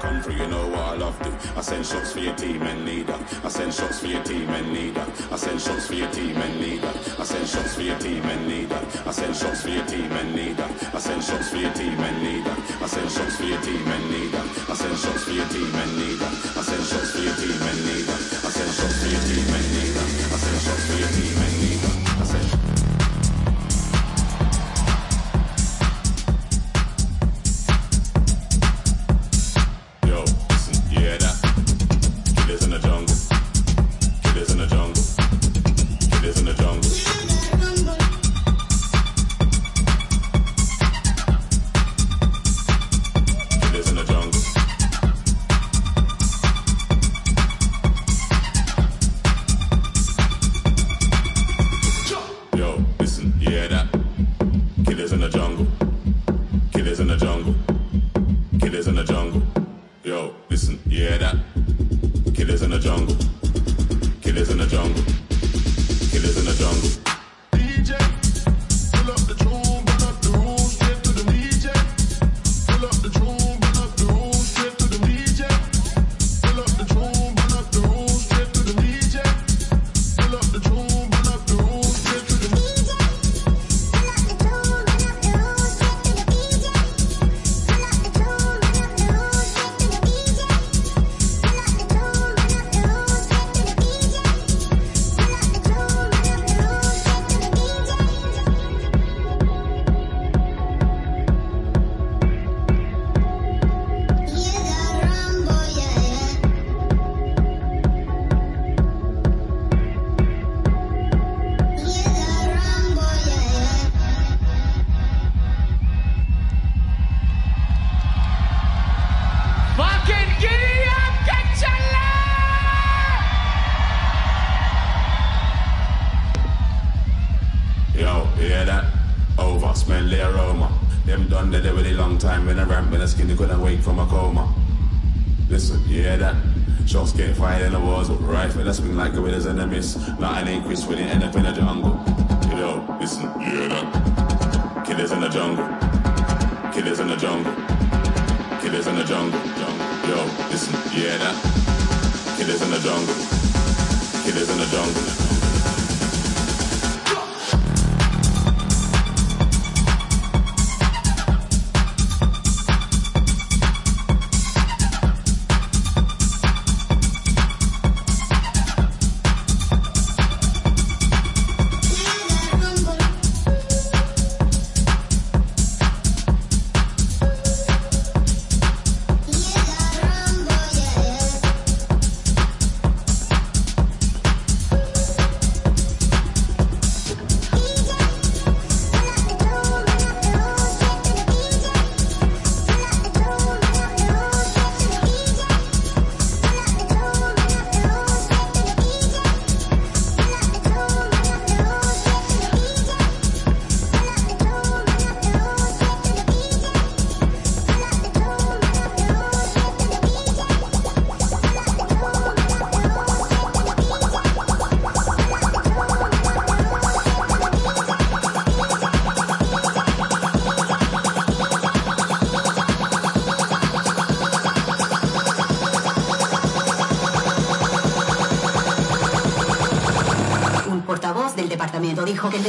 come through, you know what I love to. I send shots for your team and leader. I send shots for your team and leader. I send shots for your team and leader. I send shots for your team and leader. I send shots for your team and leader. I send shots for your team and leader. I send shots for your team and leader. I send shots for your team and leader. I send shots for your team and leader. I send shots for your team and leader. I send shots for your team and leader. I send portavoz del departamento dijo que